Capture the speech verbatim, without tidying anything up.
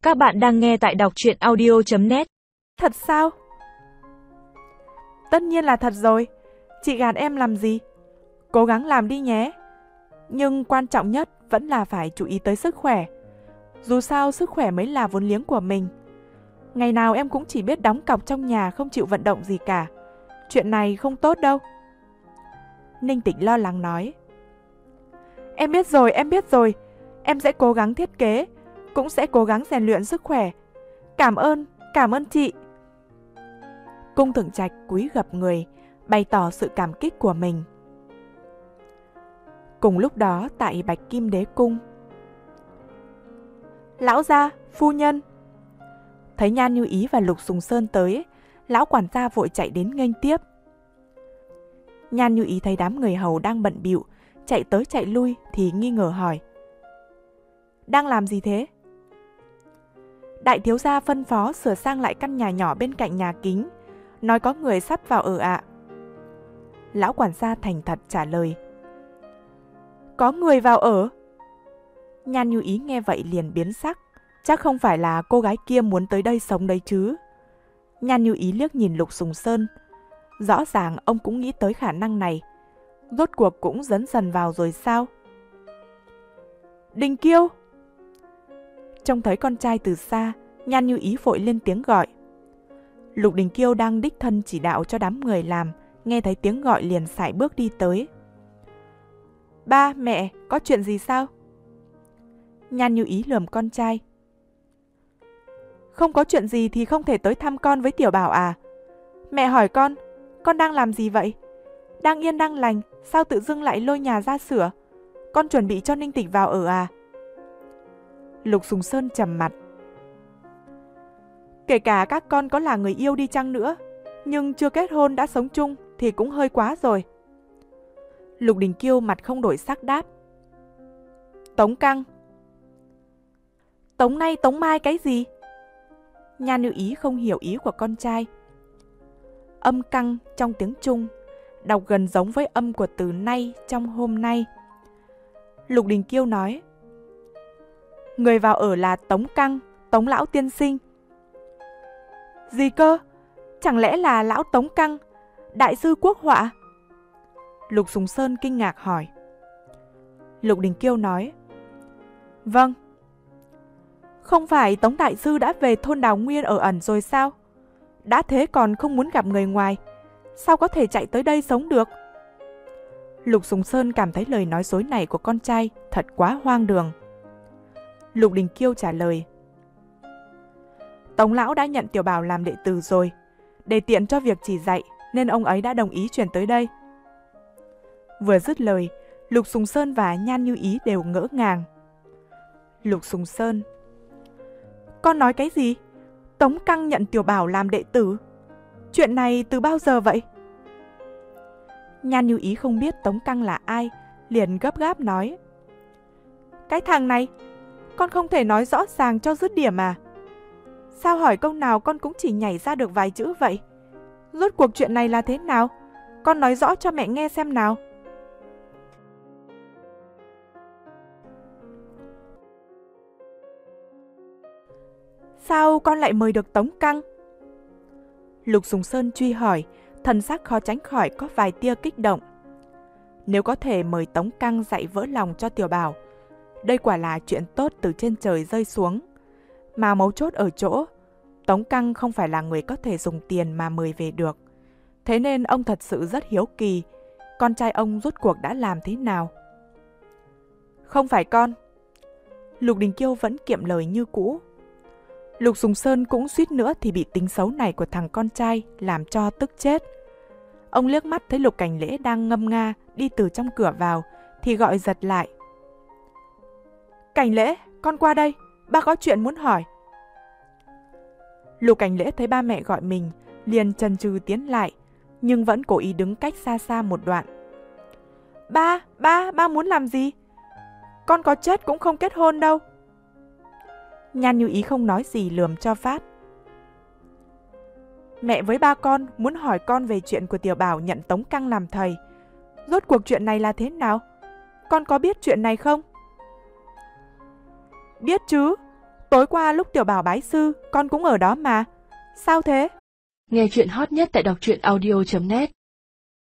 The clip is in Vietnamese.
Các bạn đang nghe tại đọc truyện audio chấm net. Thật sao? Tất nhiên là thật rồi. Chị gạt em làm gì? Cố gắng làm đi nhé. Nhưng quan trọng nhất vẫn là phải chú ý tới sức khỏe. Dù sao sức khỏe mới là vốn liếng của mình. Ngày nào em cũng chỉ biết đóng cọc trong nhà, không chịu vận động gì cả. Chuyện này không tốt đâu. Ninh Tịch lo lắng nói. Em biết rồi, em biết rồi. Em sẽ cố gắng thiết kế, cũng sẽ cố gắng rèn luyện sức khỏe. Cảm ơn, cảm ơn chị. Cung Thượng Trạch cúi gập người, bày tỏ sự cảm kích của mình. Cùng lúc đó tại Bạch Kim Đế Cung. Lão gia, phu nhân. Thấy Nhan Như Ý và Lục Sùng Sơn tới, lão quản gia vội chạy đến nghênh tiếp. Nhan Như Ý thấy đám người hầu đang bận bịu, chạy tới chạy lui thì nghi ngờ hỏi. Đang làm gì thế? Đại thiếu gia phân phó sửa sang lại căn nhà nhỏ bên cạnh nhà kính, nói có người sắp vào ở ạ. Lão quản gia thành thật trả lời. Có người vào ở? Nhan Như Ý nghe vậy liền biến sắc, chắc không phải là cô gái kia muốn tới đây sống đấy chứ. Nhan Như Ý liếc nhìn Lục Sùng Sơn, rõ ràng ông cũng nghĩ tới khả năng này. Rốt cuộc cũng dấn dần vào rồi sao? Đình Kiêu! Trông thấy con trai từ xa, Nhan Như Ý vội lên tiếng gọi. Lục Đình Kiêu đang đích thân chỉ đạo cho đám người làm, nghe thấy tiếng gọi liền sải bước đi tới. Ba, mẹ, có chuyện gì sao? Nhan Như Ý lườm con trai. Không có chuyện gì thì không thể tới thăm con với Tiểu Bảo à? Mẹ hỏi con, con đang làm gì vậy? Đang yên đang lành, sao tự dưng lại lôi nhà ra sửa? Con chuẩn bị cho Ninh Tịch vào ở à? Lục Sùng Sơn trầm mặt. Kể cả các con có là người yêu đi chăng nữa, nhưng chưa kết hôn đã sống chung thì cũng hơi quá rồi. Lục Đình Kiêu mặt không đổi sắc đáp. Tống Căng. Tống nay tống mai cái gì? Nhan Như Ý không hiểu ý của con trai. Âm Căng trong tiếng Trung đọc gần giống với âm của từ nay trong hôm nay. Lục Đình Kiêu nói. Người vào ở là Tống Căng, Tống lão tiên sinh. Gì cơ? Chẳng lẽ là lão Tống Căng, đại sư quốc họa? Lục Sùng Sơn kinh ngạc hỏi. Lục Đình Kiêu nói. Vâng. Không phải Tống đại sư đã về thôn Đào Nguyên ở ẩn rồi sao? Đã thế còn không muốn gặp người ngoài, sao có thể chạy tới đây sống được? Lục Sùng Sơn cảm thấy lời nói dối này của con trai thật quá hoang đường. Lục Đình Kiêu trả lời. Tống lão đã nhận Tiểu Bảo làm đệ tử rồi, để tiện cho việc chỉ dạy nên ông ấy đã đồng ý chuyển tới đây. Vừa dứt lời, Lục Sùng Sơn và Nhan Như Ý đều ngỡ ngàng. Lục Sùng Sơn. Con nói cái gì? Tống Căng nhận Tiểu Bảo làm đệ tử? Chuyện này từ bao giờ vậy? Nhan Như Ý không biết Tống Căng là ai, liền gấp gáp nói. Cái thằng này, con không thể nói rõ ràng cho dứt điểm à? Sao hỏi câu nào con cũng chỉ nhảy ra được vài chữ vậy? Rốt cuộc chuyện này là thế nào? Con nói rõ cho mẹ nghe xem nào. Sao con lại mời được Tống Căng? Lục Sùng Sơn truy hỏi, thần sắc khó tránh khỏi có vài tia kích động. Nếu có thể mời Tống Căng dạy vỡ lòng cho Tiểu Bảo, đây quả là chuyện tốt từ trên trời rơi xuống. Mà mấu chốt ở chỗ, Tống Căng không phải là người có thể dùng tiền mà mời về được. Thế nên ông thật sự rất hiếu kỳ, con trai ông rốt cuộc đã làm thế nào? Không phải con. Lục Đình Kiêu vẫn kiệm lời như cũ. Lục Sùng Sơn cũng suýt nữa thì bị tính xấu này của thằng con trai làm cho tức chết. Ông liếc mắt thấy Lục Cảnh Lễ đang ngâm nga đi từ trong cửa vào thì gọi giật lại. Cảnh Lễ, con qua đây, ba có chuyện muốn hỏi. Lục Cảnh Lễ thấy ba mẹ gọi mình, liền chần chừ tiến lại, nhưng vẫn cố ý đứng cách xa xa một đoạn. Ba, ba, ba muốn làm gì? Con có chết cũng không kết hôn đâu. Nhan Như Ý không nói gì lườm cho phát. Mẹ với ba con muốn hỏi con về chuyện của Tiểu Bảo nhận Tống Căng làm thầy. Rốt cuộc chuyện này là thế nào? Con có biết chuyện này không? Biết chứ. Tối qua lúc Tiểu Bảo bái sư, con cũng ở đó mà. Sao thế? Nghe chuyện hot nhất tại đọc truyện audio chấm net.